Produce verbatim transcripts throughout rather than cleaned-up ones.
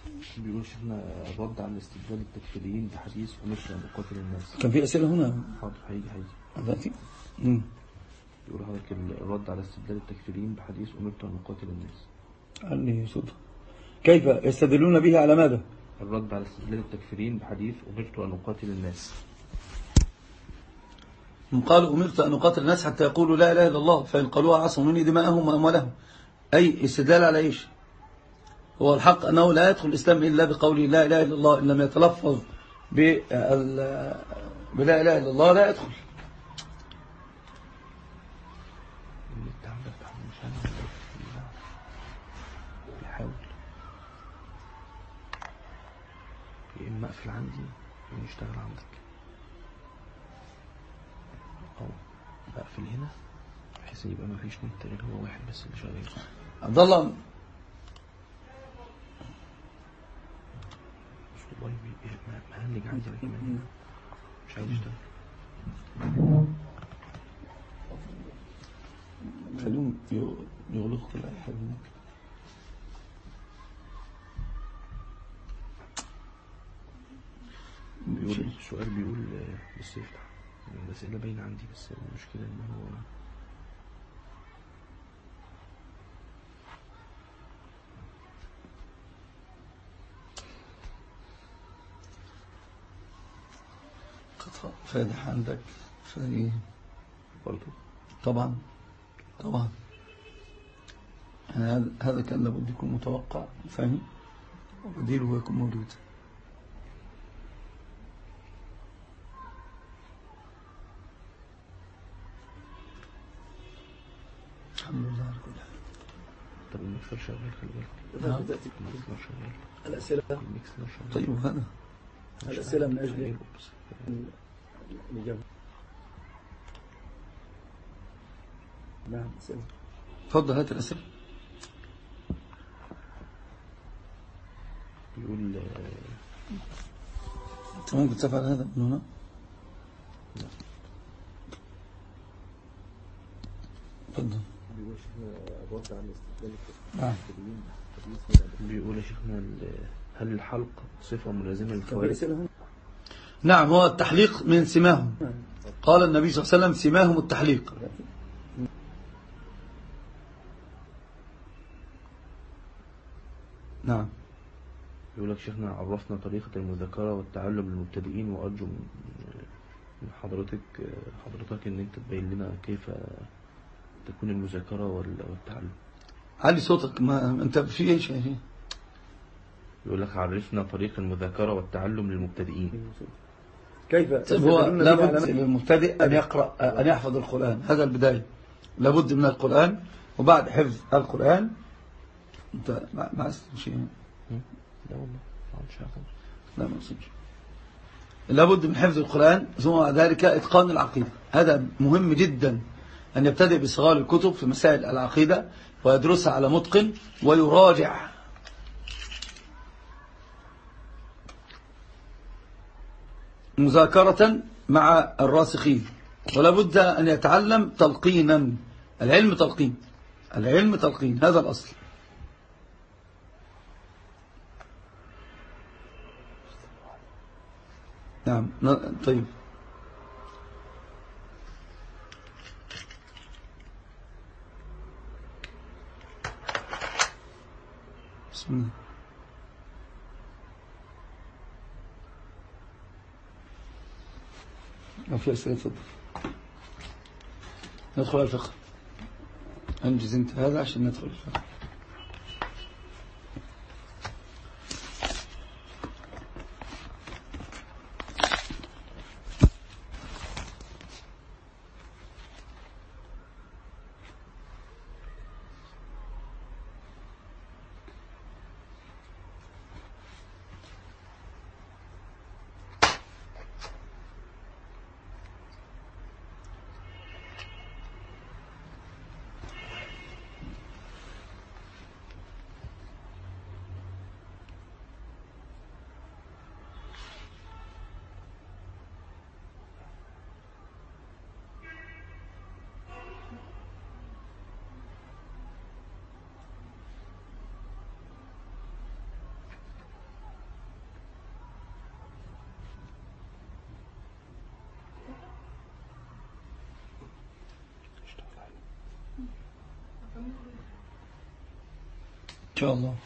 بيقول شيخنا الرد على الاستدلال التكفيريين بحديث أمرت أن أقاتل الناس. كان في أسئلة هنا؟ حاضر هيجي هيجي دلوقتي. بيقول حضرتك الرد على استدلال التكفيريين بحديث أمرت أن أقاتل الناس. قال لي صوت. كيف يستدلون به على ماذا؟ الرد على استدلال التكفيريين بحديث أمرت أن أقاتل الناس. هم قالوا أمرت أن أقاتل الناس حتى يقولوا لا إله إلا الله، فإن قالوها عصموا مني دماءهم وأموالهم. أي استدلال على إيش؟ هو الحق أنه لا يدخل الإسلام إلا بقوله لا إله إلا الله، إن لم يتلفظ بلا إله إلا الله لا يدخل. بيحاول يا إما أقفل عندي يا يشتغل عندك، أو أقفل هنا بحيث يبقى ما فيش نت غير هو واحد بس اللي شغال. عبد الله والله مهنج عندي أنا كمان مش عايز يشتغل. خليهم يغلقوا كل أي حاجة هناك. بيقول السؤال بيقول بس يفتح الأسئلة باينة عندي، بس المشكلة إن هو قطع فادح عندك فايه برضو طبعا طبعا يعني هذا كان لابد يكون متوقع فاهم، وبديله يكون موجود. الحمد لله على كل حال. طب المكسر شغال خلي بالك. نعم المكسر شغال. الأسئلة المكسر شغال. طيب هذا الأسئلة من أجل الإجابة. نعم أسئلة. تفضل هات الأسئلة. بيقول أنت ممكن تفعل هذا من هنا؟ تفضل. نعم. بيقول يا شيخنا هل الحلق صفة ملازمة للخوارج؟ نعم هو التحليق من سماهم، قال النبي صلى الله عليه وسلم سماهم التحليق. نعم. يقول لك شيخنا عرفنا طريقة المذاكرة والتعلم للمبتدئين، وأرجو من حضرتك حضرتك ان انت تبين لنا كيف تكون المذاكرة والتعلم. علي صوتك، ما انت في ايش يعني؟ يقول لك عرفنا طريق المذاكرة والتعلم للمبتدئين. كيف؟ هو لابد للمبتدئ أن يقرأ أن يحفظ القرآن، هذا البداية، لابد من القرآن، وبعد حفظ القرآن أنت ما أسلم شيء. لا والله ما عندش حاجة. لا ما أسلمش. لابد من حفظ القرآن، ثم ذلك إتقان العقيدة. هذا مهم جدا أن يبتدئ بصغار الكتب في مسائل العقيدة ويدرسها على متقن ويراجع. مذاكرة مع الراسخين، ولا بد أن يتعلم تلقينا. العلم تلقين، العلم تلقين، هذا الأصل. نعم طيب. بسم الله. لو في أسئلة تفضل. ندخل على الفقه. أنجز أنت هذا عشان ندخل الفقه. شاء الله.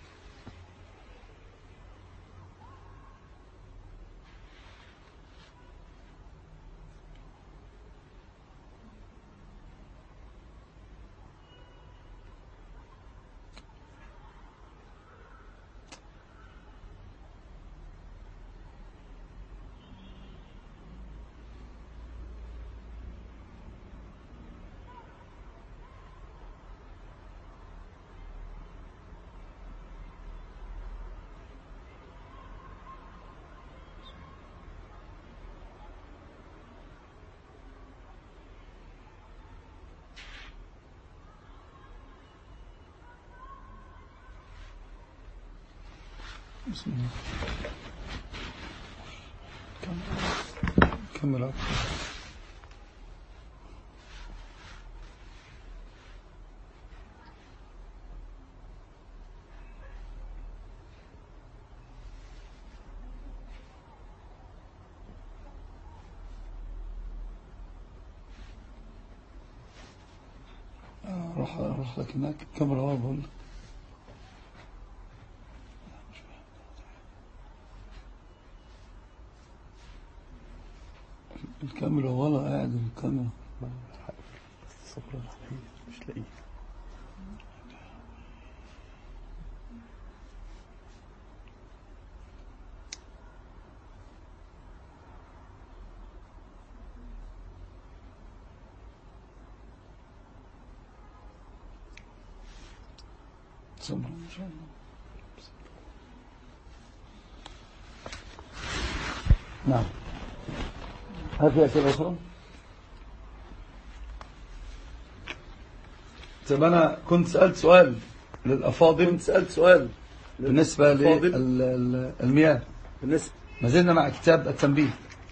بسم الله. كمل أكثر. روح روح لك هناك كاميرا ورا بقول لك. الكاميرا ولا قاعد الكاميرا الصفرة مش لاقيه. صبر ان شاء الله. نعم. هل في أسئلة أخرى؟ طب أنا كنت سألت سؤال للأفاضل، كنت سألت سؤال بالنسبة للمياه، بالنسبة ما زلنا مع كتاب التنبيه.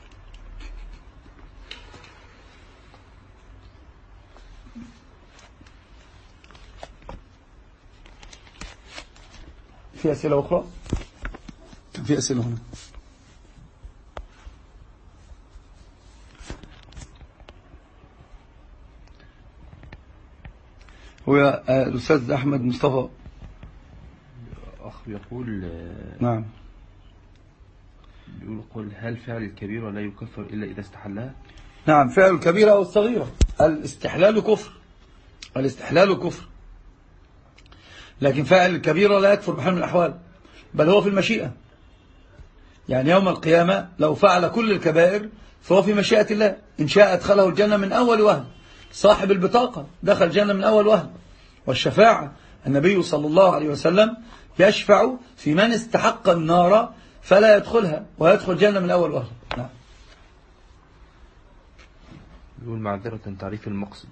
في أسئلة أخرى؟ كان في أسئلة هنا. هو الأستاذ أحمد مصطفى أخ يقول نعم بيقول قل هل فعل الكبيرة لا يكفر إلا إذا استحلها؟ نعم، فعل الكبيرة أو الصغيرة. الاستحلال كفر، الاستحلال كفر، لكن فعل الكبيرة لا يكفر بحال من الأحوال، بل هو في المشيئة. يعني يوم القيامة لو فعل كل الكبائر فهو في مشيئة الله، إن شاء أدخله الجنة من أول وهلة. صاحب البطاقة دخل الجنة من أول وهلة. والشفاعة، النبي صلى الله عليه وسلم يشفع في من استحق النار فلا يدخلها ويدخل الجنة من أول وهلة. نعم. يقول معذرة تعريف المقصد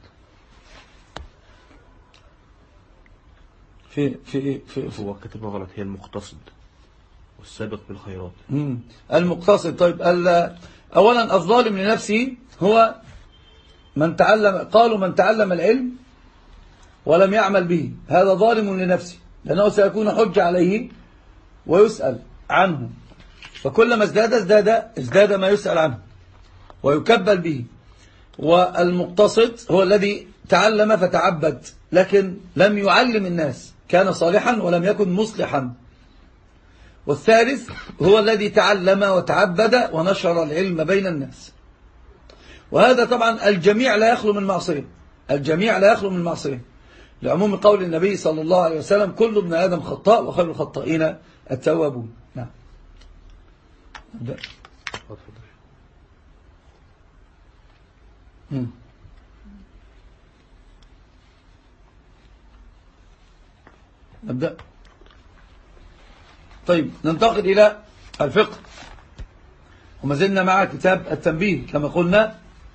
في في في, في هو كتبه غلط، هي المقتصد والسابق بالخيرات. مم. المقتصد. طيب أولا الظالم لنفسه هو من تعلم، قالوا من تعلم العلم ولم يعمل به هذا ظالم لنفسه، لأنه سيكون حج عليه ويسأل عنه، فكلما ازداد ازداد ازداد ما يسأل عنه ويكبل به. والمقتصد هو الذي تعلم فتعبد لكن لم يعلم الناس، كان صالحا ولم يكن مصلحا. والثالث هو الذي تعلم وتعبد ونشر العلم بين الناس. وهذا طبعا الجميع لا يخلو من معصية، الجميع لا يخلو من معصية، لعموم قول النبي صلى الله عليه وسلم كل ابن آدم خطاء وخير الخطائين التوابون. نعم. نبدأ. نبدأ. طيب ننتقل إلى الفقه، وما زلنا مع كتاب التنبيه كما قلنا.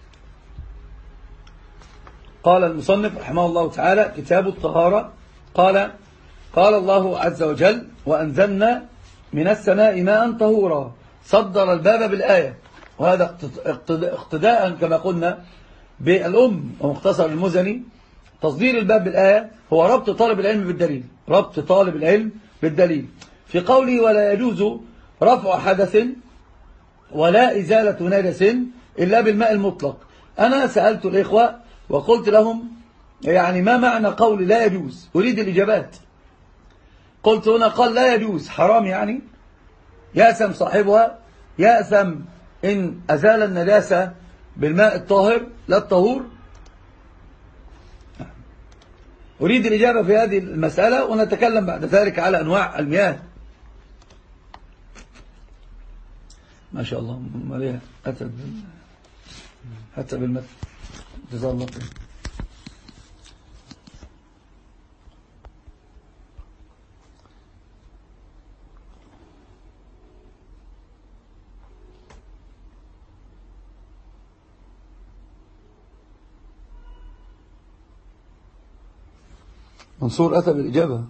قال المصنف رحمه الله تعالى كتاب الطهارة. قال قال الله عز وجل وأنزلنا من السماء ماء طهورا، صدر الباب بالآية، وهذا اقتداء كما قلنا بالأم ومختصر المزني. تصدير الباب بالآية هو ربط طالب العلم بالدليل، ربط طالب العلم بالدليل في قوله ولا يجوز رفع حدث ولا إزالة نجس إلا بالماء المطلق. أنا سألت الإخوة وقلت لهم يعني ما معنى قول لا يجوز؟ أريد الإجابات. قلت هنا قال لا يجوز، حرام يعني، يأثم صاحبها، يأثم إن أزال النجاسة بالماء الطاهر لا الطهور. أريد الإجابة في هذه المسألة، ونتكلم بعد ذلك على أنواع المياه. ما شاء الله ماليها أتى حتى بالمثل. جزاه الله خير. منصور أتى بالإجابة.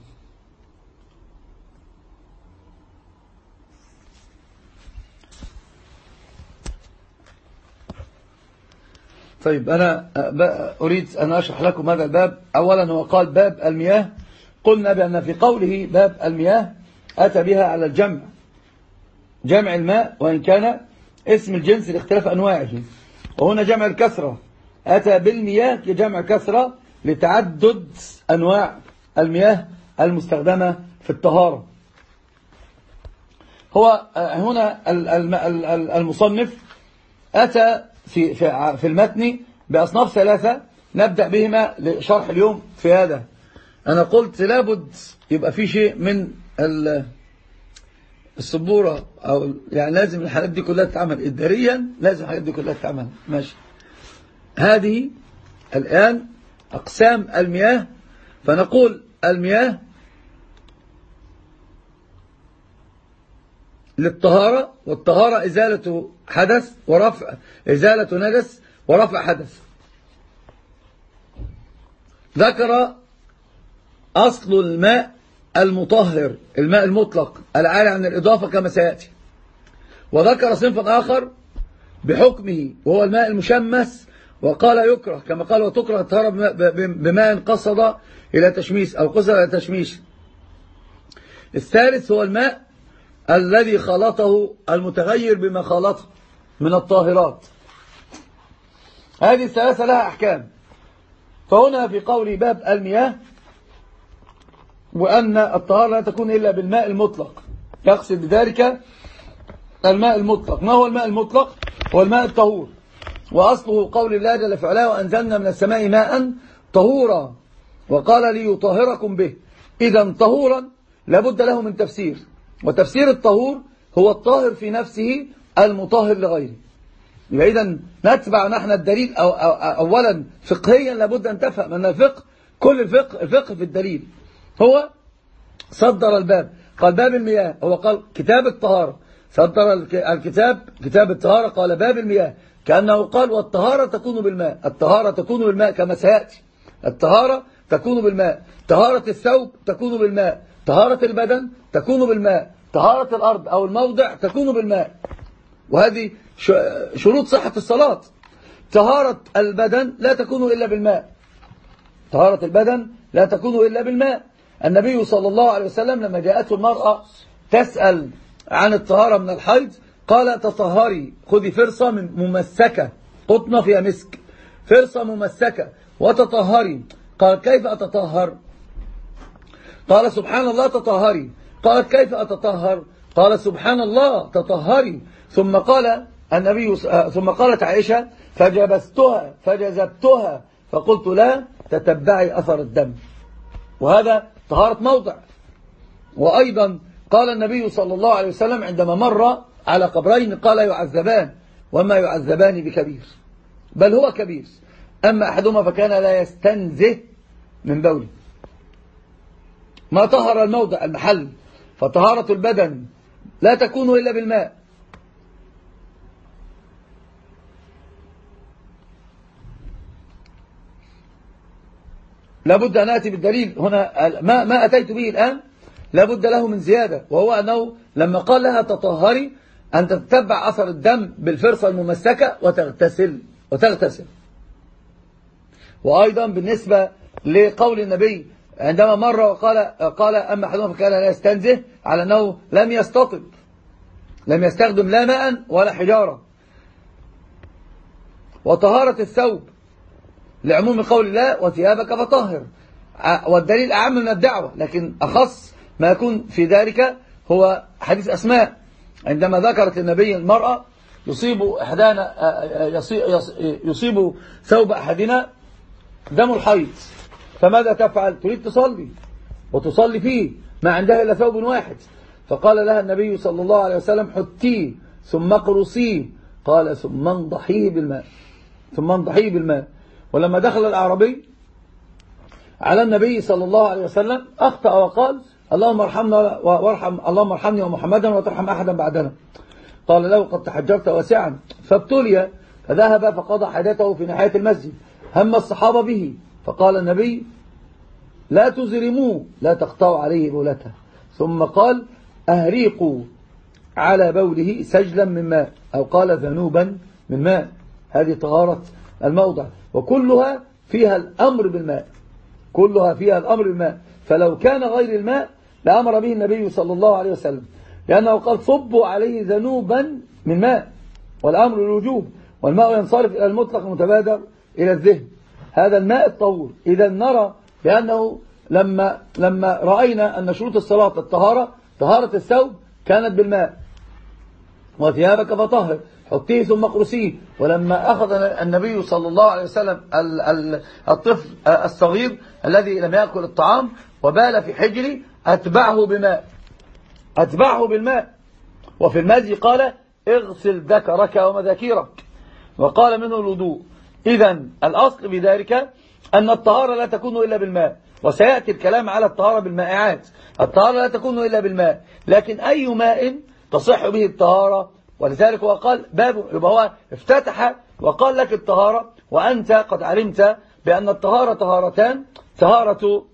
طيب أنا أريد أن أشرح لكم هذا الباب. أولا هو قال باب المياه، قلنا بأن في قوله باب المياه أتى بها على الجمع، جمع الماء، وإن كان اسم الجنس لاختلاف أنواعه. وهنا جمع الكثرة، أتى بالمياه كجمع كثرة لتعدد أنواع المياه المستخدمة في الطهارة. هو هنا المصنف أتى في في المتن بأصناف ثلاثة نبدأ بهما لشرح اليوم. في هذا أنا قلت لابد يبقى في شيء من السبورة، أو يعني لازم الحاجات دي كلها تتعمل إداريا، لازم الحاجات دي كلها تتعمل ماشي. هذه الآن أقسام المياه. فنقول المياه للطهارة، والطهارة إزالة حدث ورفع إزالة نجس ورفع حدث. ذكر أصل الماء المطهر، الماء المطلق العالي عن الإضافة كما سيأتي. وذكر صنفا آخر بحكمه وهو الماء المشمس، وقال يكره كما قال وتكره الطهارة بماء قصد إلى تشميس أو قصد إلى تشميس. الثالث هو الماء الذي خلطه المتغير بما خلطه من الطاهرات. هذه الثلاثة لها أحكام. فهنا في قول باب المياه وأن الطهارة لا تكون إلا بالماء المطلق، يقصد بذلك الماء المطلق. ما هو الماء المطلق؟ هو الماء الطهور، وأصله قول الله جل في علاه وأنزلنا من السماء ماء طهورا وقال ليطهركم به. إذا طهورا لابد له من تفسير، وتفسير الطهور هو الطاهر في نفسه المطهر لغيره. إذا نتبع نحن الدليل. أو أو أولا فقهيا لابد أن تفهم أن الفقه كل الفقه الفقه في الدليل. هو صدر الباب قال باب المياه، هو قال كتاب الطهارة، صدر الكتاب كتاب الطهارة قال باب المياه، كأنه قال والطهارة تكون بالماء. الطهارة تكون بالماء كما سيأتي. الطهارة تكون بالماء، طهارة الثوب تكون بالماء، طهارة البدن تكون بالماء، طهارة الأرض أو الموضع تكون بالماء. وهذه شروط صحة الصلاة. طهارة البدن لا تكون إلا بالماء، طهارة البدن لا تكون إلا بالماء. النبي صلى الله عليه وسلم لما جاءته المرأة تسأل عن الطهارة من الحيض قال تطهري، خذي فرصة من ممسكة قطنة فيها مسك، فرصة ممسكة وتطهري. قال كيف أتطهر؟ قال سبحان الله تطهري. قالت كيف أتطهر؟ قال سبحان الله تطهري. ثم قال النبي ثم قالت عائشة فجبستها فجذبتها فقلت لا تتبعي أثر الدم. وهذا طهارة موضع. وأيضا قال النبي صلى الله عليه وسلم عندما مر على قبرين قال يعذبان وما يعذبان بكبير، بل هو كبير. أما أحدهما فكان لا يستنزه من بوله. ما طهر الموضع المحل. فطهارة البدن لا تكون إلا بالماء. لابد أن أتي بالدليل هنا. ما, ما أتيت به الآن لابد له من زيادة، وهو أنه لما قال لها تطهري أن تتبع أثر الدم بالفرصة الممسكة وتغتسل وتغتسل. وأيضا بالنسبة لقول النبي عندما مر وقال قال أما أحدهم فكان لا يستنزه، على أنه لم يستطب، لم يستخدم لا ماء ولا حجارة. وطهارة الثوب لعموم قول الله وثيابك فطهر، والدليل أعم من الدعوة، لكن أخص ما يكون في ذلك هو حديث أسماء عندما ذكرت النبي المرأة يصيب أحدنا يصيب ثوب أحدنا دم الحيض، فماذا تفعل؟ تريد تصلي وتصلي فيه، ما عندها إلا ثوب واحد، فقال لها النبي صلى الله عليه وسلم حتيه ثم اقرصيه، قال ثم انضحيه بالماء ثم انضحيه بالماء. ولما دخل الأعرابي على النبي صلى الله عليه وسلم أخطأ وقال اللهم ارحمنا وارحم اللهم ارحمني ومحمدا وترحم أحدا بعدنا، قال له قد تحجرت واسعا، فابتلي فذهب فقضى حاجته في ناحية المسجد، هم الصحابة به، فقال النبي لا تزرموه لا تقطعوا عليه بولته، ثم قال أهريقوا على بوله سجلا من ماء، أو قال ذنوبا من ماء. هذه طهارة الموضع، وكلها فيها الأمر بالماء كلها فيها الأمر بالماء فلو كان غير الماء لأمر به النبي صلى الله عليه وسلم، لأنه قال صبوا عليه ذنوبا من ماء، والأمر الوجوب، والماء ينصرف إلى المطلق المتبادر إلى الذهن، هذا الماء الطهور. إذا نرى بأنه لما لما رأينا أن شروط الصلاة الطهارة، طهارة الثوب كانت بالماء، وثيابك فطهر حطيه ثم اقرسيه. ولما أخذ النبي صلى الله عليه وسلم الطفل الصغير الذي لم يأكل الطعام وبال في حجره أتبعه بماء أتبعه بالماء وفي المزي قال اغسل ذكرك ومذاكيرك، وقال منه الوضوء. إذن الأصل بذلك أن الطهارة لا تكون إلا بالماء، وسيأتي الكلام على الطهارة بالمائعات. الطهارة لا تكون إلا بالماء، لكن أي ماء تصح به الطهارة، ولذلك هو قال باب، يبقى هو افتتح وقال لك الطهارة، وأنت قد علمت بأن الطهارة طهارتان، طهارة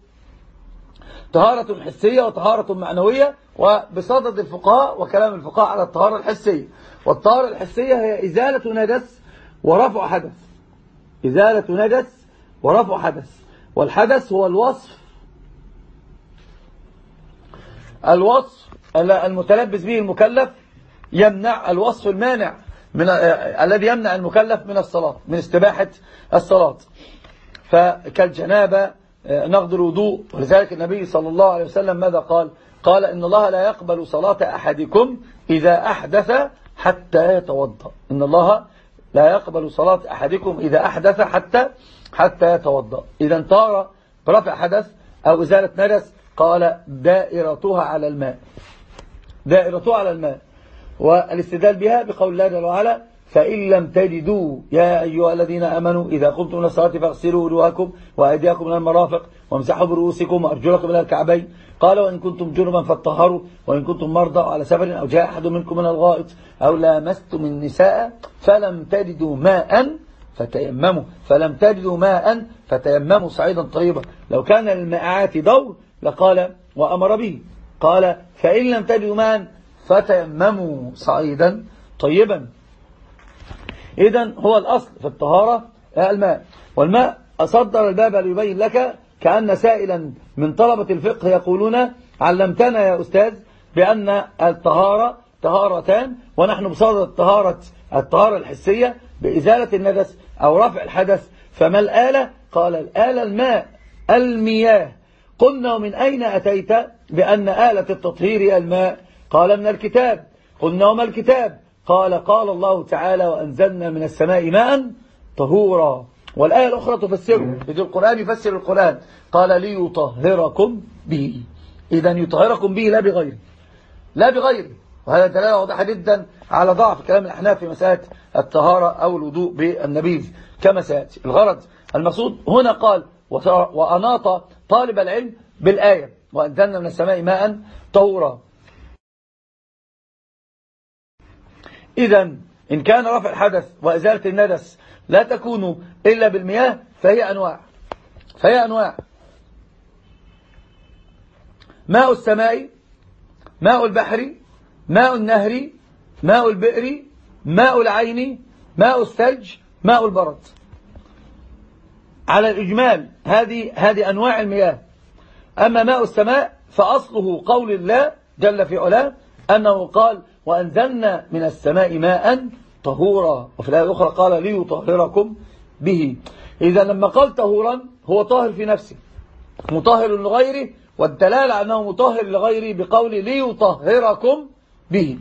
طهارة حسية وطهارة معنوية، وبصدد الفقهاء وكلام الفقهاء على الطهارة الحسية. والطهارة الحسية هي إزالة نجس ورفع حدث إزالة نجس ورفع حدث والحدث هو الوصف الوصف المتلبس به المكلف، يمنع الوصف المانع من الذي يمنع المكلف من الصلاة، من استباحة الصلاة، فكالجنابة نقض الوضوء. ولذلك النبي صلى الله عليه وسلم ماذا قال؟ قال إن الله لا يقبل صلاة أحدكم إذا أحدث حتى يتوضأ. إن الله لا يقبل صلاة أحدكم إذا أحدث حتى حتى يتوضأ. إذا طار برفع حدث أو إزالة نجس قال دائرتها على الماء دائرتها على الماء والاستدلال بها بقول الله جل وعلا فإن لم تجدوا يا أيها الذين آمنوا إذا قمتم إلى الصلاة فاغسلوا وجوهكم وأيديكم من المرافق وامسحوا برؤوسكم وأرجلكم إلى الكعبين. قال وإن كنتم جنبا فاطهروا وإن كنتم مرضى على سفر أو جاء أحد منكم من الغائط أو لامستم النساء فلم تجدوا ماء فتيمموا فلم تجدوا ماء فتيمموا صعيدا طيبا. لو كان للمائعات دور لقال وأمر به، قال فإن لم تجدوا ماء فتيمموا صعيدا طيبا. إذن هو الأصل في الطهارة الماء، والماء أصدر الباب ليبين لك كأن سائلا من طلبة الفقه يقولون علمتنا يا أستاذ بأن الطهارة طهارتان، ونحن بصدد الطهارة الطهارة الحسية بإزالة النجس أو رفع الحدث، فما الآلة؟ قال الآلة الماء المياه. قلنا ومن أين أتيت بأن آلة التطهير الماء؟ قال من الكتاب. قلنا وما الكتاب؟ قال قال الله تعالى وأنزلنا من السماء ماء طهورا. والآية الأخرى تفسره، إذ القرآن يفسر القرآن، قال ليطهركم به. إذن يطهركم به لا بغيره لا بغيره وهذا دلالة واضحة جدا على ضعف كلام الأحناف في مسألة الطهارة أو الوضوء بالنبيذ كما سيأتي. الغرض المقصود هنا قال وأناط طالب العلم بالآية وأنزلنا من السماء ماء طهورا. إذن إن كان رفع الحدث وإزالة النجس لا تكون إلا بالمياه فهي أنواع فهي أنواع ماء السماء، ماء البحر، ماء النهر، ماء البئر، ماء العين، ماء الثلج، ماء البرد. على الإجمال هذه هذه أنواع المياه. أما ماء السماء فأصله قول الله جل في علاه أنه قال وأنزلنا من السماء ماء طهورا، وفي الآية الأخرى قال ليطهركم به. إذا لما قال طهورا هو طاهر في نفسه مطهر لغيره والدلالة على أنه مطهر لغيره بقول ليطهركم به.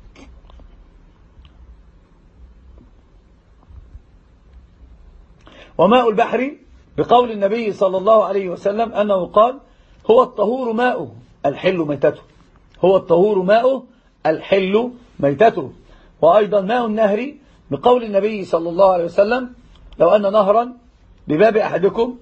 وماء البحر بقول النبي صلى الله عليه وسلم أنه قال هو الطهور ماؤه الحل ميتته، هو الطهور ماؤه الحل ميتته. وأيضا ماء النهر بقول النبي صلى الله عليه وسلم لو أن نهرا بباب أحدكم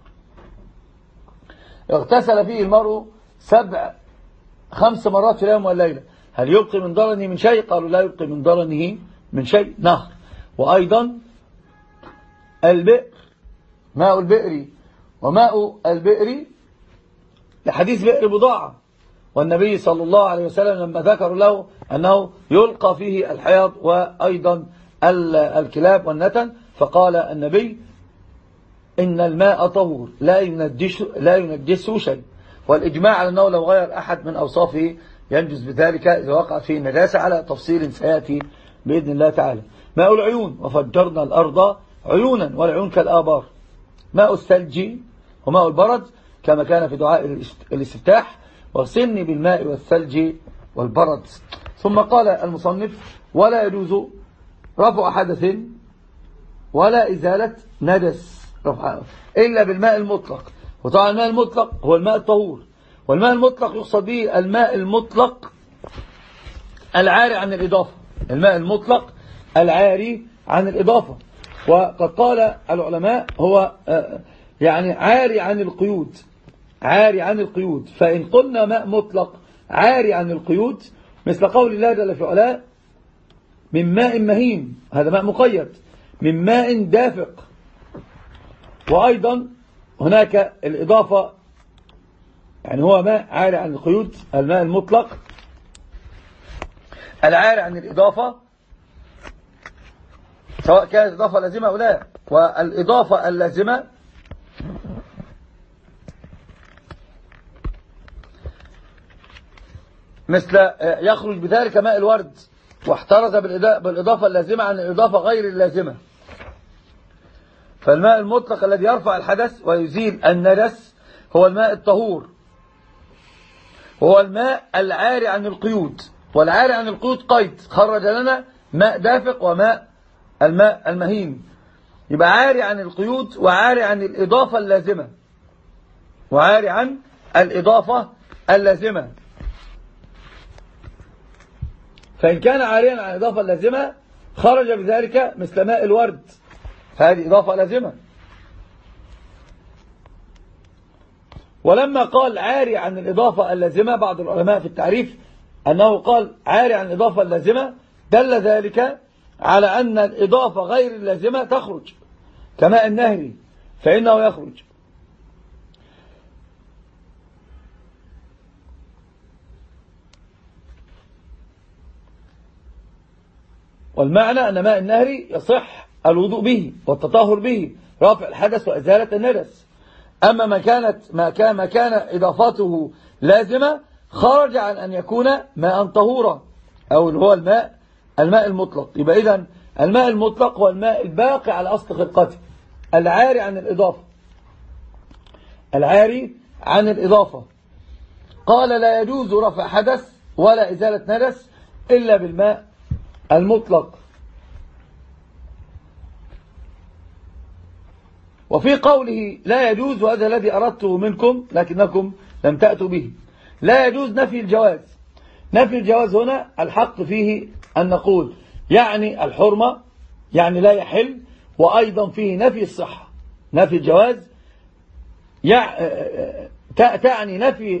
اغتسل فيه المرء سبع خمس مرات في اليوم والليلة هل يبقي من ضرنه من شيء؟ قالوا لا يبقي من ضرنه من شيء، نهر. وأيضا البئر ماء البئر وماء البئر لحديث بئر بضاعة، والنبي صلى الله عليه وسلم لما ذكروا له أنه يلقى فيه الحيض وأيضا الكلاب والنتن فقال النبي إن الماء طهور لا ينجس لا ينجسه شيء، والإجماع على أنه لو غير أحد من أوصافه ينجس بذلك إذا وقعت فيه النجاسة على تفصيل سيأتي بإذن الله تعالى. ماء العيون وفجرنا الأرض عيونا والعيون كالآبار. ماء الثلج وماء البرد كما كان في دعاء الاستفتاح واغسلني بالماء والثلج والبرد. ثم قال المصنف ولا يجوز رفع حدث ولا إزالة نجس إلا بالماء المطلق. وطبعا الماء المطلق هو الماء الطهور، والماء المطلق يقصد به الماء المطلق العاري عن الإضافة، الماء المطلق العاري عن الإضافة. وقد قال العلماء هو يعني عاري عن القيود، عاري عن القيود. فإن قلنا ماء مطلق عاري عن القيود مثل قول الله جل في علاه من ماء مهين، هذا ماء مقيد، من ماء دافق. وأيضا هناك الإضافة يعني هو ماء عاري عن القيود، الماء المطلق العاري عن الإضافة سواء كانت إضافة لازمة أو لا. والإضافة اللازمة مثل يخرج بذلك ماء الورد، واحترز بالإضافة اللازمة عن الإضافة غير اللازمة. فالماء المطلق الذي يرفع الحدث ويزيل النجس هو الماء الطهور، وهو الماء العاري عن القيود. والعاري عن القيود قيد، خرج لنا ماء دافق وماء الماء المهين. يبقى عاري عن القيود وعاري عن الإضافة اللازمة، وعاري عن الإضافة اللازمة. فإن كان عاريا عن الإضافة اللازمة خرج بذلك مثل ماء الورد، هذه إضافة لازمة. ولما قال عاري عن الإضافة اللازمة بعض العلماء في التعريف أنه قال عاري عن الإضافة اللازمة دل ذلك على أن الإضافة غير اللازمة تخرج كماء النهر فإنه يخرج. والمعنى أن ماء النهر يصح الوضوء به والتطهر به، رافع الحدث وإزالة النجس. أما ما كانت ما كان ما كان إضافته لازمة خرج عن أن يكون ماء طهورا أو اللي هو الماء الماء المطلق. يبقى إذن الماء المطلق هو الماء الباقي على أصل خلقته العاري عن الإضافة، العاري عن الإضافة. قال لا يجوز رفع حدث ولا إزالة نجس إلا بالماء المطلق. وفي قوله لا يجوز، وهذا الذي أردته منكم لكنكم لم تأتوا به، لا يجوز نفي الجواز. نفي الجواز هنا الحق فيه أن نقول يعني الحرمة، يعني لا يحل، وأيضا فيه نفي الصحة. نفي الجواز تعني نفي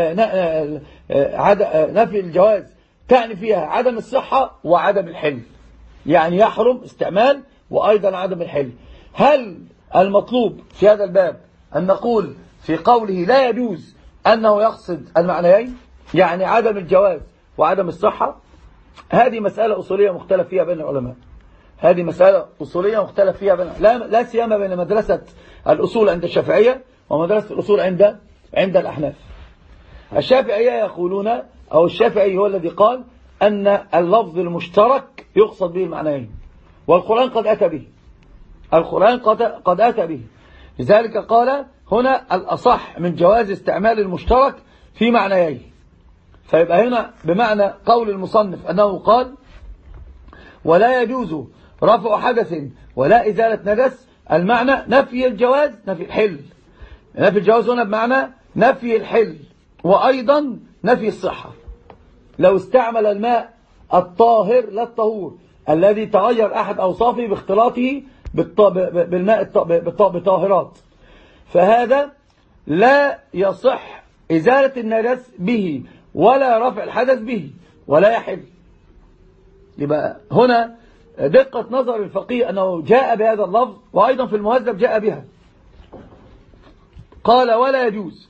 نفي الجواز تعني فيها عدم الصحة وعدم الحل، يعني يحرم استعمال وأيضا عدم الحل. هل المطلوب في هذا الباب أن نقول في قوله لا يجوز أنه يقصد المعنيين، يعني عدم الجواز وعدم الصحة؟ هذه مسألة أصولية مختلف فيها بين العلماء، هذه مسألة أصولية مختلف فيها بين لا, لا سيما بين مدرسة الأصول عند الشافعية ومدرسة الأصول عند عند الأحناف. الشافعية يقولون أو الشافعي هو الذي قال أن اللفظ المشترك يقصد به المعنيين، والقرآن قد أتى به، القرآن قد, قد أتى به. لذلك قال هنا الأصح من جواز استعمال المشترك في معنيين. فيبقى هنا بمعنى قول المصنف أنه قال ولا يجوز رفع حدث ولا إزالة نجس، المعنى نفي الجواز نفي الحل. نفي الجواز هنا بمعنى نفي الحل، وأيضا نفي الصحة. لو استعمل الماء الطاهر لا الطهور الذي تغير أحد أوصافه باختلاطه بالماء بطاهرات، فهذا لا يصح إزالة النجس به ولا رفع الحدث به ولا يحل. يبقى هنا دقة نظر الفقيه أنه جاء بهذا اللفظ، وأيضا في المهذب جاء بها. قال ولا يجوز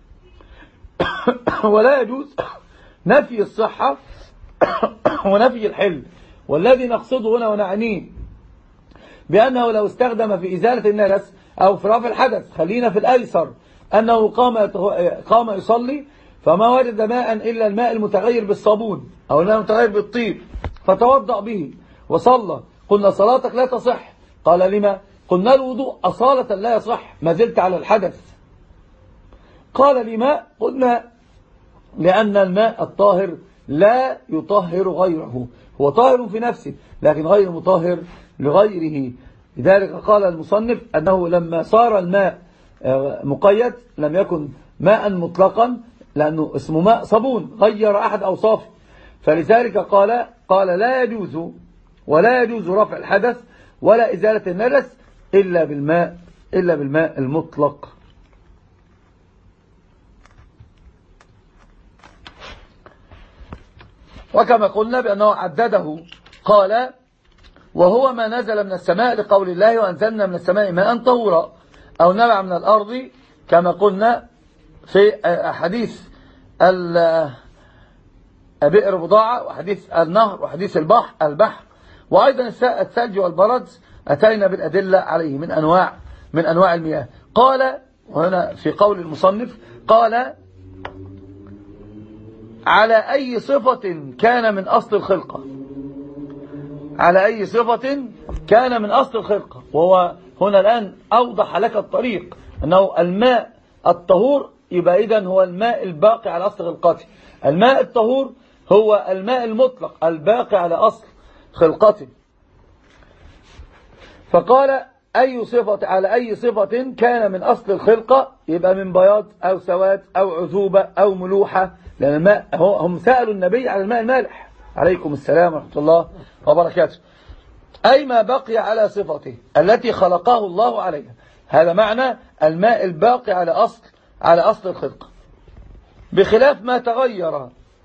ولا يجوز نفي الصحة ونفي الحل. والذي نقصده هنا ونعنيه بأنه لو استخدم في إزالة النجس أو في رفع الحدث، خلينا في الأيسر، أنه قام قام يصلي فما وجد ماء إلا الماء المتغير بالصابون أو الماء المتغير بالطيب فتوضأ به وصلى، قلنا صلاتك لا تصح. قال لما؟ قلنا الوضوء أصالة لا يصح، ما زلت على الحدث. قال لما؟ قلنا لأن الماء الطاهر لا يطهر غيره، هو طاهر في نفسه لكن غير مطهر لغيره. لذلك قال المصنف أنه لما صار الماء مقيد لم يكن ماء مطلقا، لأنه اسمه ماء صابون غير أحد أوصافه. فلذلك قال قال لا يجوز ولا يجوز رفع الحدث ولا إزالة النجس إلا بالماء إلا بالماء المطلق. وكما قلنا بأنه عدده، قال وهو ما نزل من السماء لقول الله وأنزلنا من السماء ماء طهورا، أو نبع من الأرض كما قلنا في حديث بئر بضاعة وحديث النهر وحديث البحر البحر وأيضا الثلج والبرد، أتينا بالأدلة عليه من أنواع من أنواع المياه. قال وهنا في قول المصنف قال على أي صفة كان من أصل الخلقة، على أي صفة كان من أصل الخلقة. وهو هنا الآن أوضح لك الطريق أنه الماء الطهور يبقى إذن هو الماء الباقي على أصل خلقته. الماء الطهور هو الماء المطلق الباقي على أصل خلقته. فقال أي صفة على أي صفة كان من أصل الخلقة، يبقى من بياض أو سواد أو عذوبة أو ملوحة، لأن الماء هم سألوا النبي على الماء المالح عليكم السلام ورحمة الله وبركاته، أي ما بقي على صفته التي خلقه الله عليها. هذا معنى الماء الباقي على أصل على أصل الخلقة، بخلاف ما تغير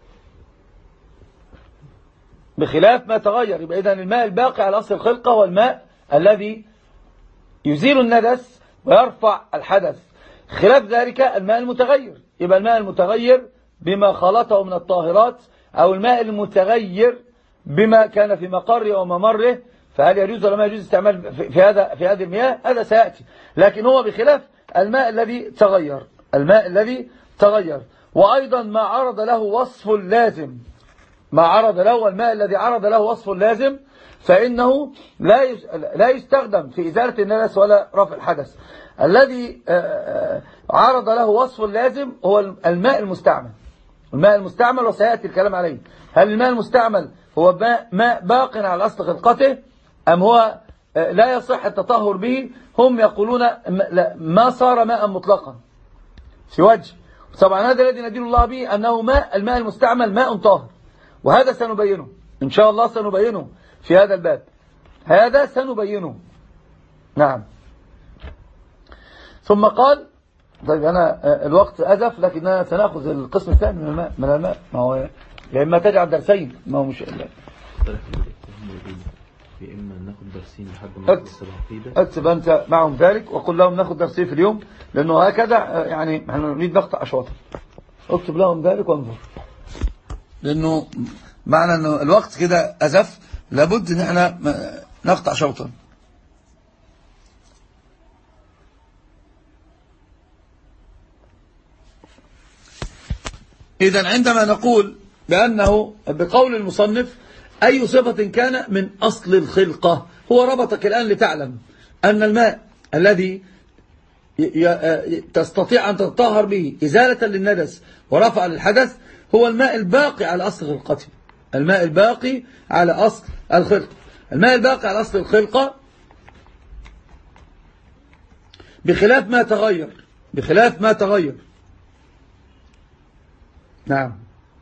بخلاف ما تغير يبقى إذن الماء الباقي على أصل الخلقة هو الماء الذي يزيل الندس ويرفع الحدث. خلاف ذلك الماء المتغير، يبقى الماء المتغير بما خلطه من الطاهرات أو الماء المتغير بما كان في مقره وممره. فهل يجوز ولا ما يجوز استعمال في هذا في هذه المياه؟ هذا سيأتي، لكن هو بخلاف الماء الذي تغير الماء الذي تغير وأيضا ما عرض له وصف لازم، ما عرض له الماء الذي عرض له وصف لازم فإنه لا لا يستخدم في إزالة النجس ولا رفع الحدث. الذي عرض له وصف لازم هو الماء المستعمل، الماء المستعمل وسيأتي الكلام عليه. هل الماء المستعمل هو ماء, ماء باق على أصل خلقته أم هو لا يصح التطهر به؟ هم يقولون ما صار ماء مطلقا في وجه. طبعا هذا الذي ندين الله به أنه ماء الماء المستعمل ماء طاهر، وهذا سنبينه إن شاء الله، سنبينه في هذا الباب، هذا سنبينه. نعم. ثم قال طيب أنا الوقت أزف، لكننا سنأخذ القسم الثاني من الماء من الماء ما هو يا إما تجعل درسين، ما هو مش إلا يا إما ناخد درسين لحد ما نخلص العقيدة. اكتب أنت معهم ذلك وقل لهم ناخد درسين في اليوم، لأنه هكذا يعني احنا نريد نقطع أشواطا. اكتب لهم ذلك وانظر، لأنه معنى أنه الوقت كده أزف، لابد أن احنا نقطع شوطا. إذن عندما نقول بأنه بقول المصنف أي صفة كان من أصل الخلقة، هو ربطك الآن لتعلم أن الماء الذي تستطيع أن تتطهر به إزالة للندس ورفع للحدث هو الماء الباقي على أصل خلقته. الماء الباقي على أصل الخلقة. الماء الباقي على أصل الخلقة بخلاف ما تغير بخلاف ما تغير نعم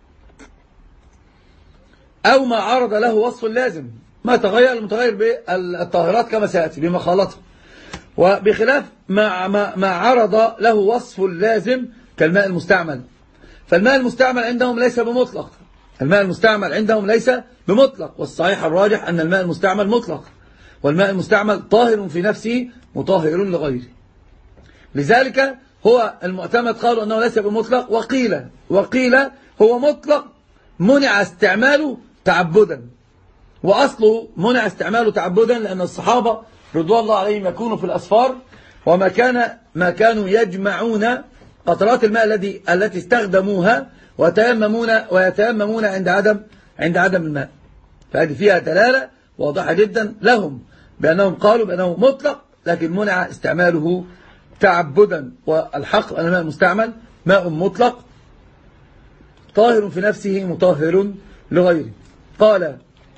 أو ما عرض له وصف لازم. ما تغير المتغير بالطاهرات كما سيأتي بمخالطه، وبخلاف ما, ما, ما عرض له وصف لازم كالماء المستعمل. فالماء المستعمل عندهم ليس بمطلق الماء المستعمل عندهم ليس بمطلق والصحيح الراجح أن الماء المستعمل مطلق، والماء المستعمل طاهر في نفسه مطهر لغيره. لذلك هو المعتمد قالوا أنه ليس بمطلق، وقيل وقيل هو مطلق منع استعماله تعبدا، وأصله منع استعماله تعبدا لأن الصحابة رضوان الله عليهم يكونوا في الأسفار وما كان ما كانوا يجمعون قطرات الماء الذي التي استخدموها ويتيممون ويتيممون عند عدم عند عدم الماء. فهذه فيها دلالة واضحة جدا لهم بأنهم قالوا بأنه مطلق لكن منع استعماله تعبدا، والحق أن الماء المستعمل ماء مطلق طاهر في نفسه مطهر لغيره. قال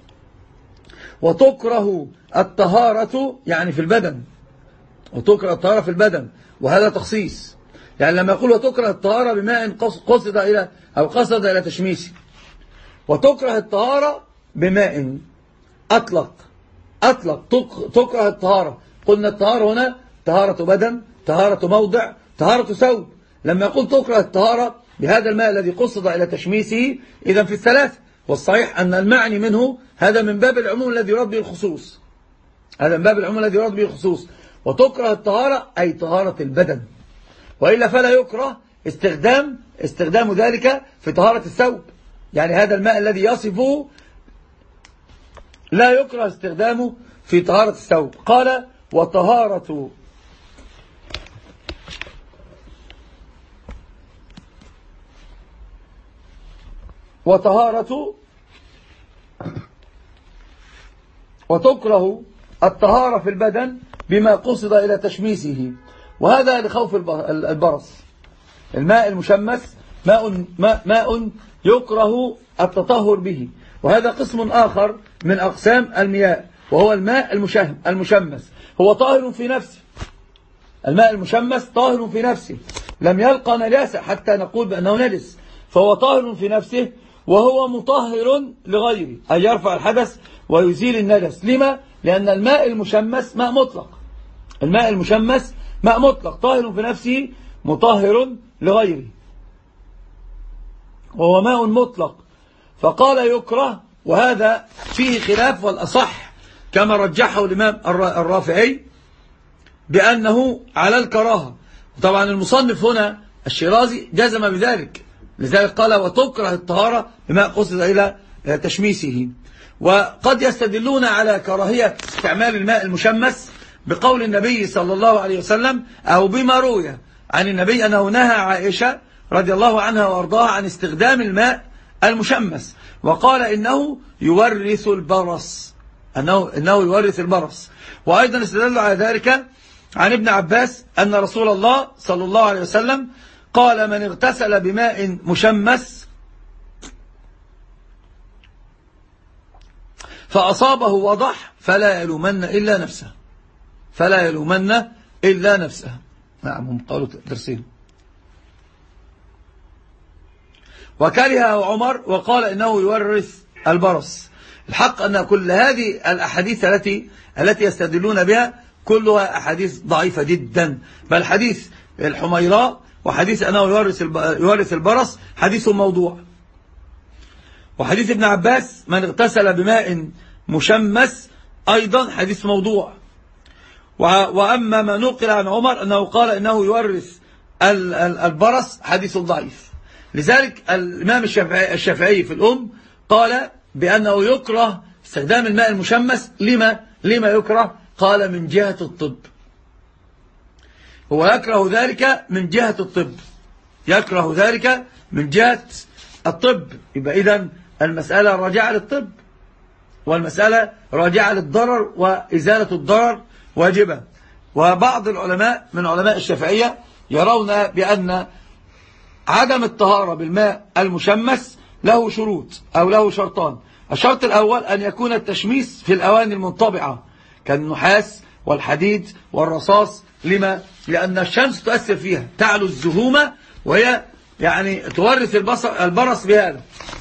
وتكره الطهارة يعني في البدن، وتكره الطهارة في البدن، وهذا تخصيص. يعني لما يقول وتكره الطهارة بماء قصد إلى أو قصد إلى تشميسه، وتكره الطهارة بماء أطلق أطلق تكره الطهارة. قلنا الطهارة هنا طهارة بدن، طهارة موضع، طهارة ثوب. لما يقول تكره الطهارة بهذا الماء الذي قصد إلى تشميسه إذا في الثلاث، والصحيح أن المعني منه هذا من باب العموم الذي يراد به الخصوص هذا من باب العموم الذي يراد به الخصوص. وتكره الطهارة أي طهارة البدن، وإلا فلا يكره استخدام استخدام ذلك في طهارة الثوب. يعني هذا الماء الذي يصفه لا يكره استخدامه في طهارة الثوب. قال وطهارة وطهارة وتكره الطهارة في البدن بما قصد إلى تشميسه، وهذا لخوف البرص. الماء المشمس ماء, ماء, ماء يكره التطهر به، وهذا قسم آخر من أقسام المياه، وهو الماء المشمس. هو طاهر في نفسه، الماء المشمس طاهر في نفسه، لم يلقى نجاسة حتى نقول بأنه نجس، فهو طاهر في نفسه وهو مطهر لغيره، أي يرفع الحدث ويزيل النجس. لما؟ لأن الماء المشمس ماء مطلق الماء المشمس ماء مطلق طاهر في نفسه مطهر لغيره، وهو ماء مطلق. فقال يكره، وهذا فيه خلاف، والأصح كما رجحه الإمام الرافعي بأنه على الكراهة. طبعا المصنف هنا الشيرازي جزم بذلك، لذلك قال وتكره الطهارة بما قصد إلى تشميسه. وقد يستدلون على كراهية استعمال الماء المشمس بقول النبي صلى الله عليه وسلم، أو بما روي عن النبي أنه نهى عائشة رضي الله عنها وأرضاها عن استخدام الماء المشمس، وقال إنه يورث البرص أنه, إنه يورث البرص. وأيضا استدلوا على ذلك عن ابن عباس أن رسول الله صلى الله عليه وسلم قال من اغتسل بماء مشمس فأصابه وضح فلا يلومن إلا نفسه فلا يلومن إلا نفسه. نعم، هم قالوا درسين. وكره عمر وقال إنه يورث البرص. الحق أن كل هذه الأحاديث التي التي يستدلون بها كلها أحاديث ضعيفة جدا، بل حديث الحميراء وحديث أنه يورث البرص حديث موضوع، وحديث ابن عباس من اغتسل بماء مشمس أيضا حديث موضوع. وأما ما نقل عن عمر أنه قال إنه يورث البرص حديث ضعيف. لذلك الإمام الشافعي, الشافعي في الأم قال بأنه يكره استخدام الماء المشمس. لما لما يكره؟ قال من جهة الطب، هو يكره ذلك من جهة الطب يكره ذلك من جهة الطب. يبقى إذن المسألة راجعة للطب، والمسألة راجعة للضرر، وإزالة الضرر واجبة. وبعض العلماء من علماء الشافعية يرون بأن عدم الطهارة بالماء المشمس له شروط أو له شرطان. الشرط الأول أن يكون التشميس في الأواني المنطبعة كالنحاس والحديد والرصاص. لما؟ لأن الشمس تؤثر فيها، تعلو الزهومة وهي يعني تورث البرص بهذا،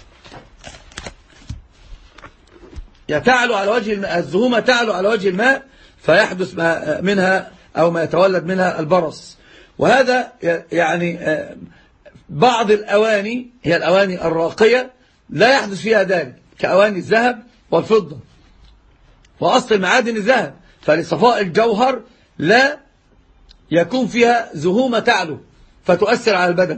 تعلو على وجه الماء، الزهومة تعلو على وجه الماء فيحدث منها أو ما يتولد منها البرص. وهذا يعني بعض الأواني هي الأواني الراقية لا يحدث فيها ذلك، كأواني الذهب والفضة، وأصل معادن الذهب فلصفاء الجوهر لا يكون فيها زهومة تعلو فتؤثر على البدن.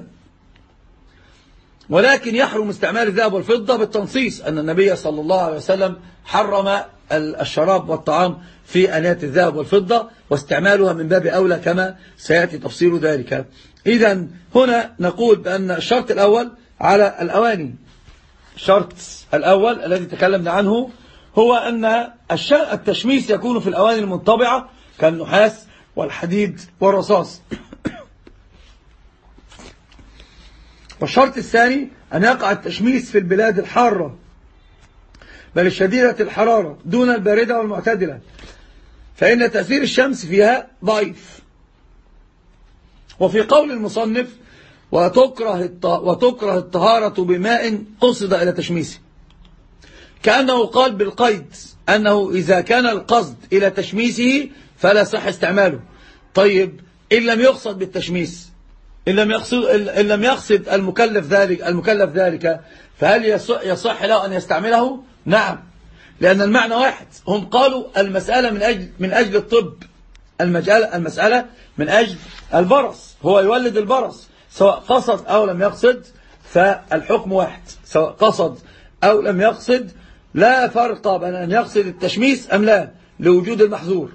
ولكن يحرم استعمال الذهب والفضة بالتنصيص، أن النبي صلى الله عليه وسلم حرم الشراب والطعام في آنية الذهب والفضة، واستعمالها من باب أولى كما سيأتي تفصيل ذلك. إذن هنا نقول بأن الشرط الأول على الأواني، الشرط الأول الذي تكلمنا عنه هو أن التشميس يكون في الأواني المنطبعة كالنحاس والحديد والرصاص. والشرط الثاني أن يقع التشميس في البلاد الحارة بل الشديدة الحرارة دون الباردة والمعتدلة، فإن تأثير الشمس فيها ضعيف. وفي قول المصنف وتكره وتكره الطهارة بماء قصد إلى تشميسه، كأنه قال بالقيد أنه إذا كان القصد إلى تشميسه فلا صح استعماله. طيب إن لم يقصد بالتشميس، إن لم يقصد, إن لم يقصد المكلف ذلك المكلف ذلك فهل يصح له أن يستعمله؟ نعم، لأن المعنى واحد. هم قالوا المسألة من أجل من أجل الطب، المسألة المسألة من أجل البرص، هو يولد البرص سواء قصد أو لم يقصد، فالحكم واحد، سواء قصد أو لم يقصد لا فرق بين أن يقصد التشميس أم لا لوجود المحظور.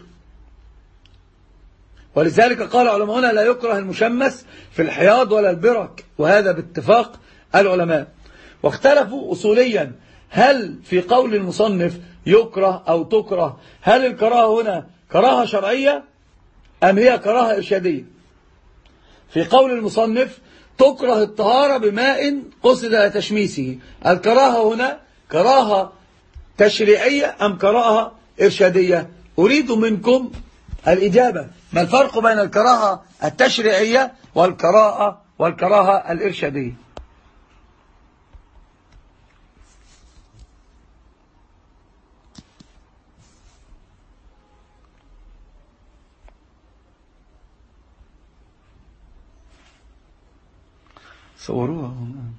ولذلك قال علماؤنا لا يكره المشمس في الحياض ولا البرك، وهذا باتفاق العلماء. واختلفوا أصوليا هل في قول المصنف يكره أو تكره، هل الكراهة هنا كراهة شرعية أم هي كراهة إرشادية؟ في قول المصنف تكره الطهارة بماء قصد تشميسه، الكراهة هنا كراهة تشريعية أم كراهة إرشادية؟ أريد منكم الإجابة، ما الفرق بين الكراهة التشريعية والكراهة والكراهة الإرشادية؟ صوروها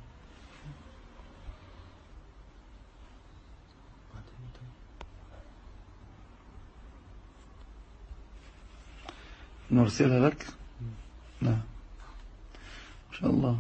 نرسلها لك. نعم ما شاء الله.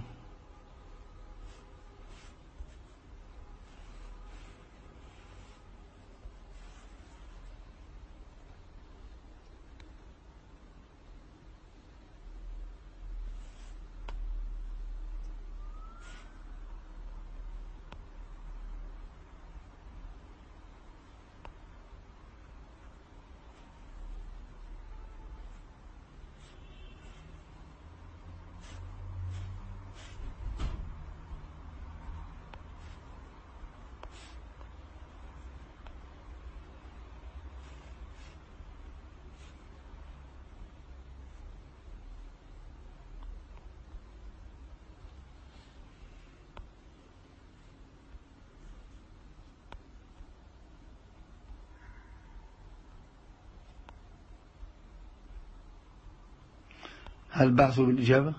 هل بعثوا بالإجابة؟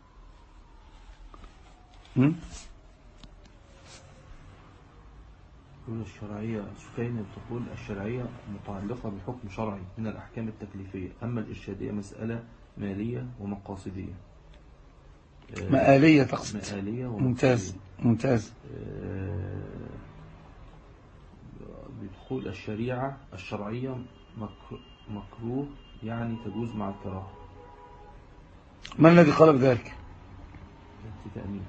هم؟ الشرعية سفينة تقول الشرعية متعلقة بحكم شرعي من الأحكام التكليفية، أما الإرشادية مسألة مالية ومقاصدية. مآلية تقصد؟ مآلية ومقاصدية. ممتاز ممتاز. بتقول الشريعة الشرعية مكروه يعني تجوز مع الكراهة. من الذي قال بذلك؟ تأمين.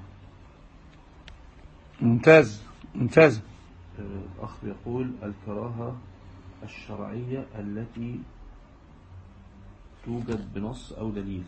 ممتاز ممتاز. الأخ يقول الكراهة الشرعية التي توجد بنص أو دليل.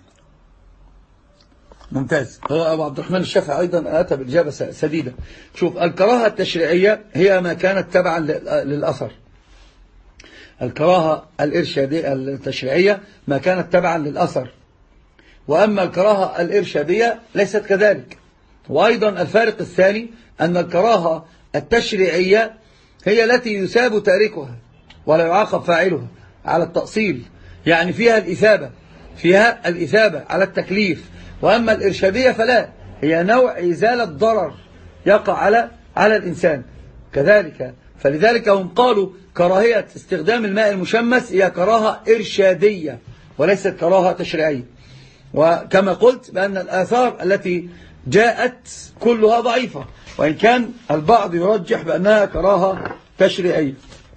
ممتاز. هو أبو عبد الرحمن الشافعي أيضا أتى بالإجابة سديدة. شوف، الكراهة التشريعية هي ما كانت تبعا للأثر. الكراهة الإرشادية التشريعية ما كانت تبعا للأثر، وأما الكراهة الإرشادية ليست كذلك. وأيضا الفارق الثاني أن الكراهة التشريعية هي التي يثاب تاركها ولا يعاقب فاعلها على التأصيل، يعني فيها الإثابة فيها الإثابة على التكليف. وأما الإرشادية فلا، هي نوع إزالة ضرر يقع على على الإنسان كذلك. فلذلك هم قالوا كراهية استخدام الماء المشمس هي كراهة إرشادية وليست كراهة تشريعية. وكما قلت بأن الآثار التي جاءت كلها ضعيفة، وإن كان البعض يرجح بأنها كراهة تشريعية،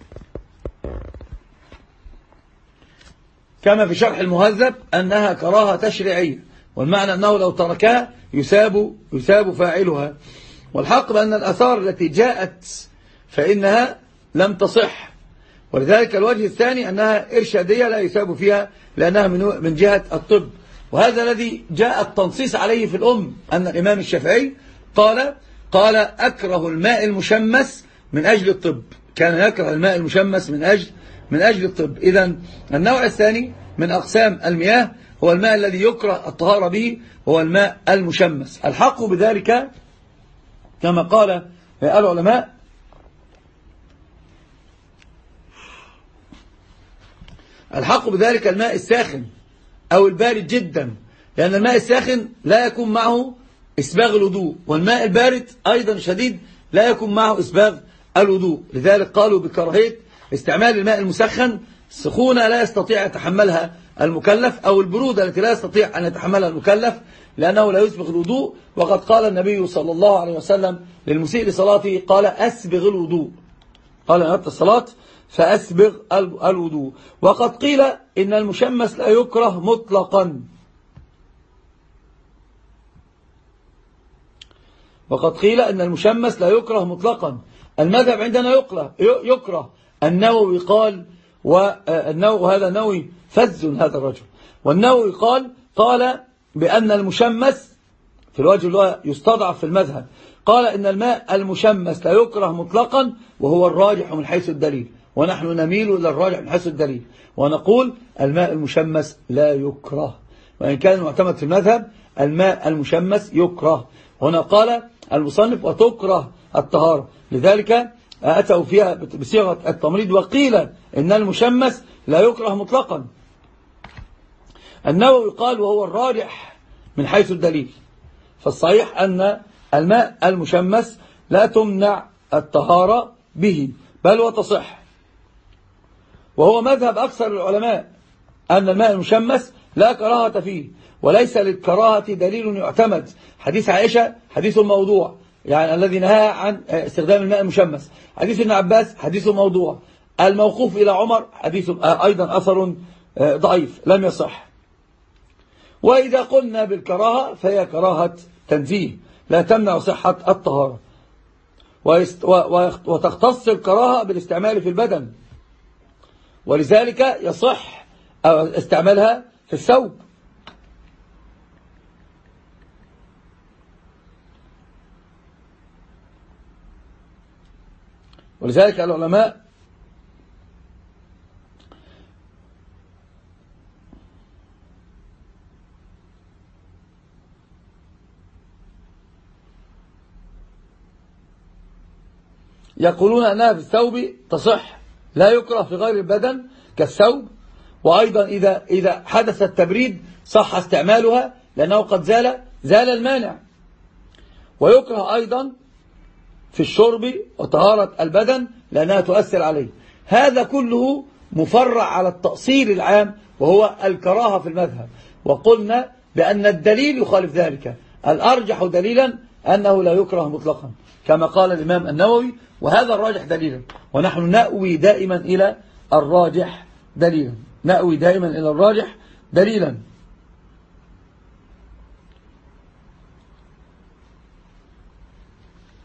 كما في شرح المهذب أنها كراهة تشريعية، والمعنى أنه لو تركها يثاب يثاب فاعلها. والحق بأن الآثار التي جاءت فإنها لم تصح، ولذلك الوجه الثاني أنها إرشادية لا يثاب فيها لأنها من جهة الطب. وهذا الذي جاء التنصيص عليه في الأم، أن الإمام الشافعي قال قال أكره الماء المشمس من أجل الطب، كان يكره الماء المشمس من أجل من أجل الطب. إذن النوع الثاني من أقسام المياه هو الماء الذي يكره الطهارة به، هو الماء المشمس. الحق بذلك كما قال العلماء الحق بذلك الماء الساخن أو البارد جدا، لأن الماء الساخن لا يكون معه إسباغ الوضوء، والماء البارد أيضا شديد لا يكون معه إسباغ الوضوء. لذلك قالوا بكراهية استعمال الماء المسخن، السخونة لا يستطيع يتحملها المكلف، أو البرودة التي لا يستطيع أن يتحملها المكلف لأنه لا يسبغ الوضوء. وقد قال النبي صلى الله عليه وسلم للمسيء لصلاته قال أسبغ الوضوء، قال أنت الصلاة فأسبغ الوضوء. وقد قيل إن المشمس لا يكره مطلقا، وقد قيل إن المشمس لا يكره مطلقا. المذهب عندنا يكره يكره النووي قال، والنووي هذا نووي فز هذا الرجل، والنووي قال قال بأن المشمس في الوجه اللي يستضعف في المذهب، قال إن الماء المشمس لا يكره مطلقا، وهو الراجح من حيث الدليل، ونحن نميل إلى الراجح من حيث الدليل ونقول الماء المشمس لا يكره، وإن كان المعتمد في المذهب الماء المشمس يكره. هنا قال المصنف وتكره الطهارة، لذلك أتوا فيها بصيغة التمريض، وقيل إن المشمس لا يكره مطلقا. النووي قال وهو الراجح من حيث الدليل، فالصحيح أن الماء المشمس لا تمنع الطهارة به بل وتصح، وهو مذهب أكثر العلماء أن الماء المشمس لا كراهة فيه، وليس للكراهة دليل يعتمد. حديث عائشة حديث موضوع، يعني الذي نهى عن استخدام الماء المشمس. حديث ابن عباس حديث موضوع. الموقوف إلى عمر حديث أيضا أثر ضعيف لم يصح. وإذا قلنا بالكراهة فهي كراهة تنزيه لا تمنع صحة الطهارة، وتختص الكراهة بالاستعمال في البدن، ولذلك يصح استعمالها في الثوب. ولذلك العلماء يقولون أنها في الثوب تصح، لا يكره في غير البدن كالثوب. وأيضا إذا, إذا حدث التبريد صح استعمالها لأنه قد زال زال المانع. ويكره أيضا في الشرب وطهارة البدن لأنها تؤثر عليه. هذا كله مفرع على التأصيل العام وهو الكراهة في المذهب، وقلنا بأن الدليل يخالف ذلك. الأرجح دليلا أنه لا يكره مطلقا كما قال الإمام النووي، وهذا الراجح دليلا، ونحن نأوي دائما إلى الراجح دليلا نأوي دائما إلى الراجح دليلا.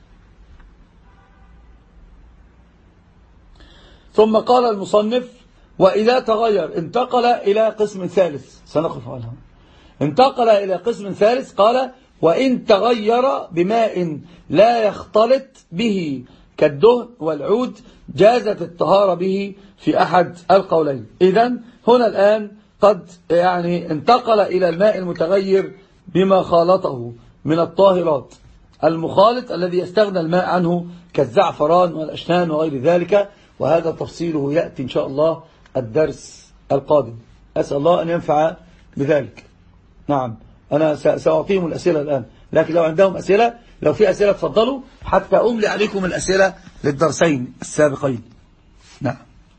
ثم قال المصنف وإذا تغير انتقل إلى قسم ثالث، سنقف على هذا. انتقل إلى قسم ثالث قال وإن تغير بماء لا يختلط به كالدهن والعود جازت الطهارة به في أحد القولين. إذن هنا الآن قد يعني انتقل إلى الماء المتغير بما خالطه من الطاهرات المخالط الذي يستغنى الماء عنه كالزعفران والأشنان وغير ذلك، وهذا تفصيله يأتي إن شاء الله الدرس القادم. أسأل الله أن ينفع بذلك. نعم أنا سأعطيهم الأسئلة الآن، لكن لو عندهم أسئلة، لو في أسئلة تفضلوا حتى أملي عليكم الأسئلة للدرسين السابقين. نعم.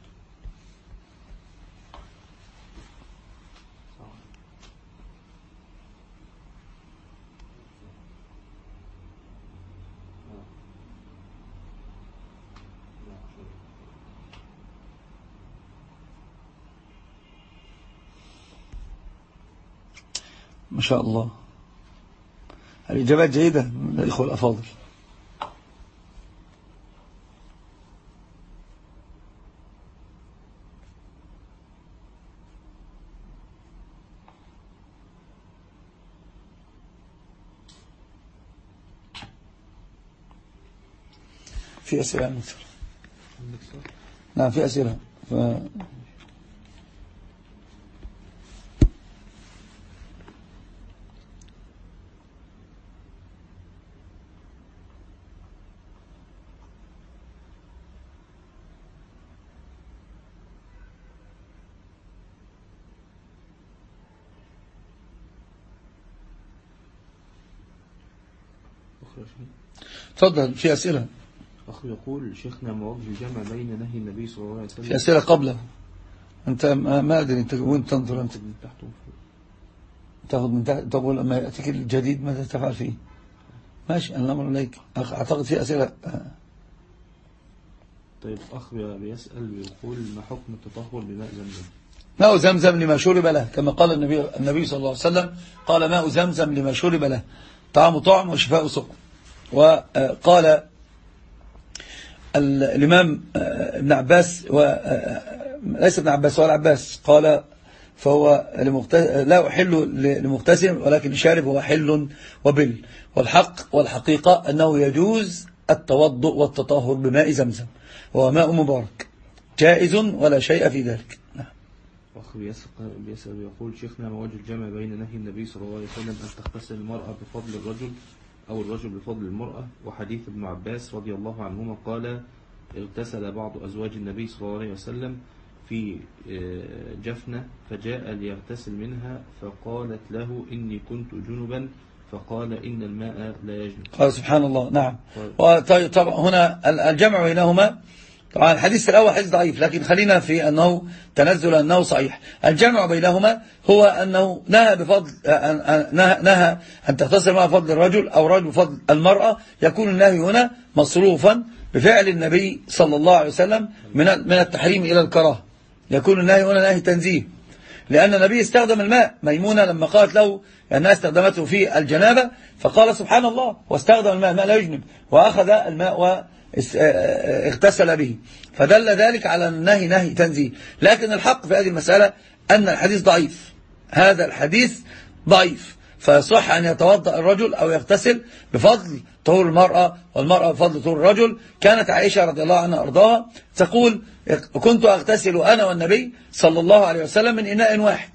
ما شاء الله، الإجابات جيدة من الإخوة الأفاضل. في أسئلة مكثر. نعم في أسئلة ف... تفضل. في أسئلة. أخي يقول شيخنا ما وجه الجمع بين نهي النبي صلى الله عليه وسلم. في أسئلة قبله. أنت ما أدري أنت وين تنظر أنت. من تحت وفوق. تأخذ من تحت تقول لما يأتيك الجديد ماذا تفعل فيه؟ ماشي الأمر إليك. أعتقد في أسئلة. طيب أخ بيسأل ويقول ما حكم التطهر بماء زمزم؟ ماء زمزم لما شرب له، كما قال النبي النبي صلى الله عليه وسلم قال ماء زمزم لما شرب له طعم طعم وشفاء سقم. وقال الإمام ابن عباس وليس ابن عباس ولا عباس قال فهو لا أحل لمغتسل ولكن شارب هو حل وبل. والحق والحقيقة أنه يجوز التوضؤ والتطهر بماء زمزم وهو ماء مبارك جائز ولا شيء في ذلك. نعم. أخ بيسأل ويقول شيخنا ما وجه الجمع بين نهي النبي صلى الله عليه وسلم أن تغتسل المرأة بفضل الرجل أو الرجل بفضل المرأة، وحديث ابن عباس رضي الله عنهما قال اغتسل بعض أزواج النبي صلى الله عليه وسلم في جفنة فجاء ليغتسل منها فقالت له إني كنت جنبا فقال إن الماء لا يجنب. قال سبحان الله. نعم. طبعا هنا الجمع بينهما، طبعا الحديث الأول حديث ضعيف لكن خلينا في أنه تنزل أنه صحيح. الجمع بينهما هو أنه نهى بفضل نهى, نهى أن تغتسل مع فضل الرجل أو رجل بفضل المرأة. يكون النهي هنا مصروفا بفعل النبي صلى الله عليه وسلم من من التحريم إلى الكراهة. يكون النهي هنا نهي تنزيه، لأن النبي استخدم الماء. ميمونة لما قالت له أنها استخدمته في الجنابة فقال سبحان الله واستخدم الماء، الماء لا يجنب، وأخذ الماء واغتسل به، فدل ذلك على النهي نهي تنزيه. لكن الحق في هذه المسألة أن الحديث ضعيف، هذا الحديث ضعيف، فيصح أن يتوضأ الرجل أو يغتسل بفضل طهور المرأة والمرأة بفضل طهور الرجل. كانت عائشة رضي الله عنها أرضاها تقول كنت أغتسل أنا والنبي صلى الله عليه وسلم من إناء واحد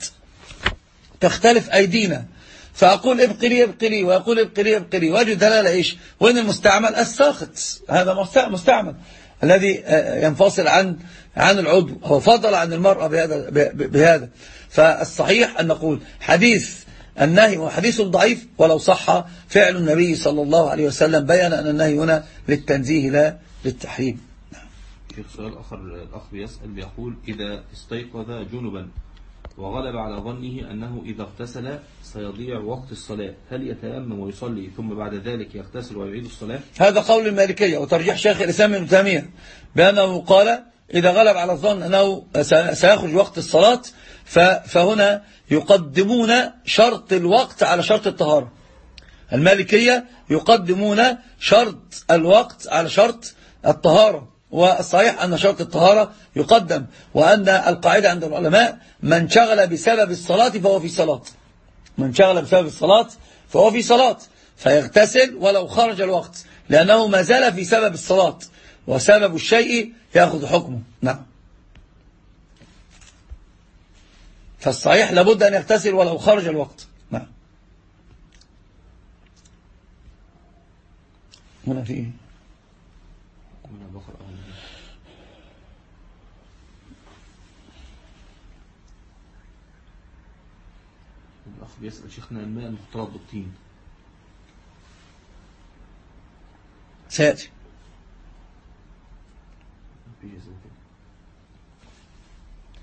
تختلف أيدينا، فأقول ابقي لي ابقي لي ويقول ابقي لي ابقي لي، وجه دلالة إيش؟ وين المستعمل؟ الساخط، هذا مستعمل الذي ينفصل عن عن العضو، هو فضل عن المرأة بهذا بهذا. فالصحيح أن نقول حديث النهي وحديث ضعيف، ولو صح فعل النبي صلى الله عليه وسلم بيّن أن النهي هنا للتنزيه لا للتحريم. شيخ سؤال آخر، الأخ بيسأل بيقول إذا استيقظ جنبا وغلب على ظنه أنه إذا اغتسل سيضيع وقت الصلاة، هل يتيمم ويصلي ثم بعد ذلك يغتسل ويعيد الصلاة؟ هذا قول المالكية وترجيح شيخ الإسلام ابن تيمية بأنه قال إذا غلب على الظن أنه سيخرج وقت الصلاة فهنا يقدمون شرط الوقت على شرط الطهارة. المالكية يقدمون شرط الوقت على شرط الطهارة، والصحيح أن شرط الطهارة يقدم، وأن القاعدة عند العلماء من شغل بسبب الصلاة فهو في صلاة، من شغل بسبب الصلاة فهو في صلاة، فيغتسل ولو خرج الوقت، لأنه ما زال في سبب الصلاة، وسبب الشيء يأخذ حكمه. نعم. فالصحيح لابد أن يغتسل ولو خرج الوقت. نعم. هنا في إيه؟ الأخ بيسأل شيخنا الماء المختلط بالطين سيأتي. في جزء كده.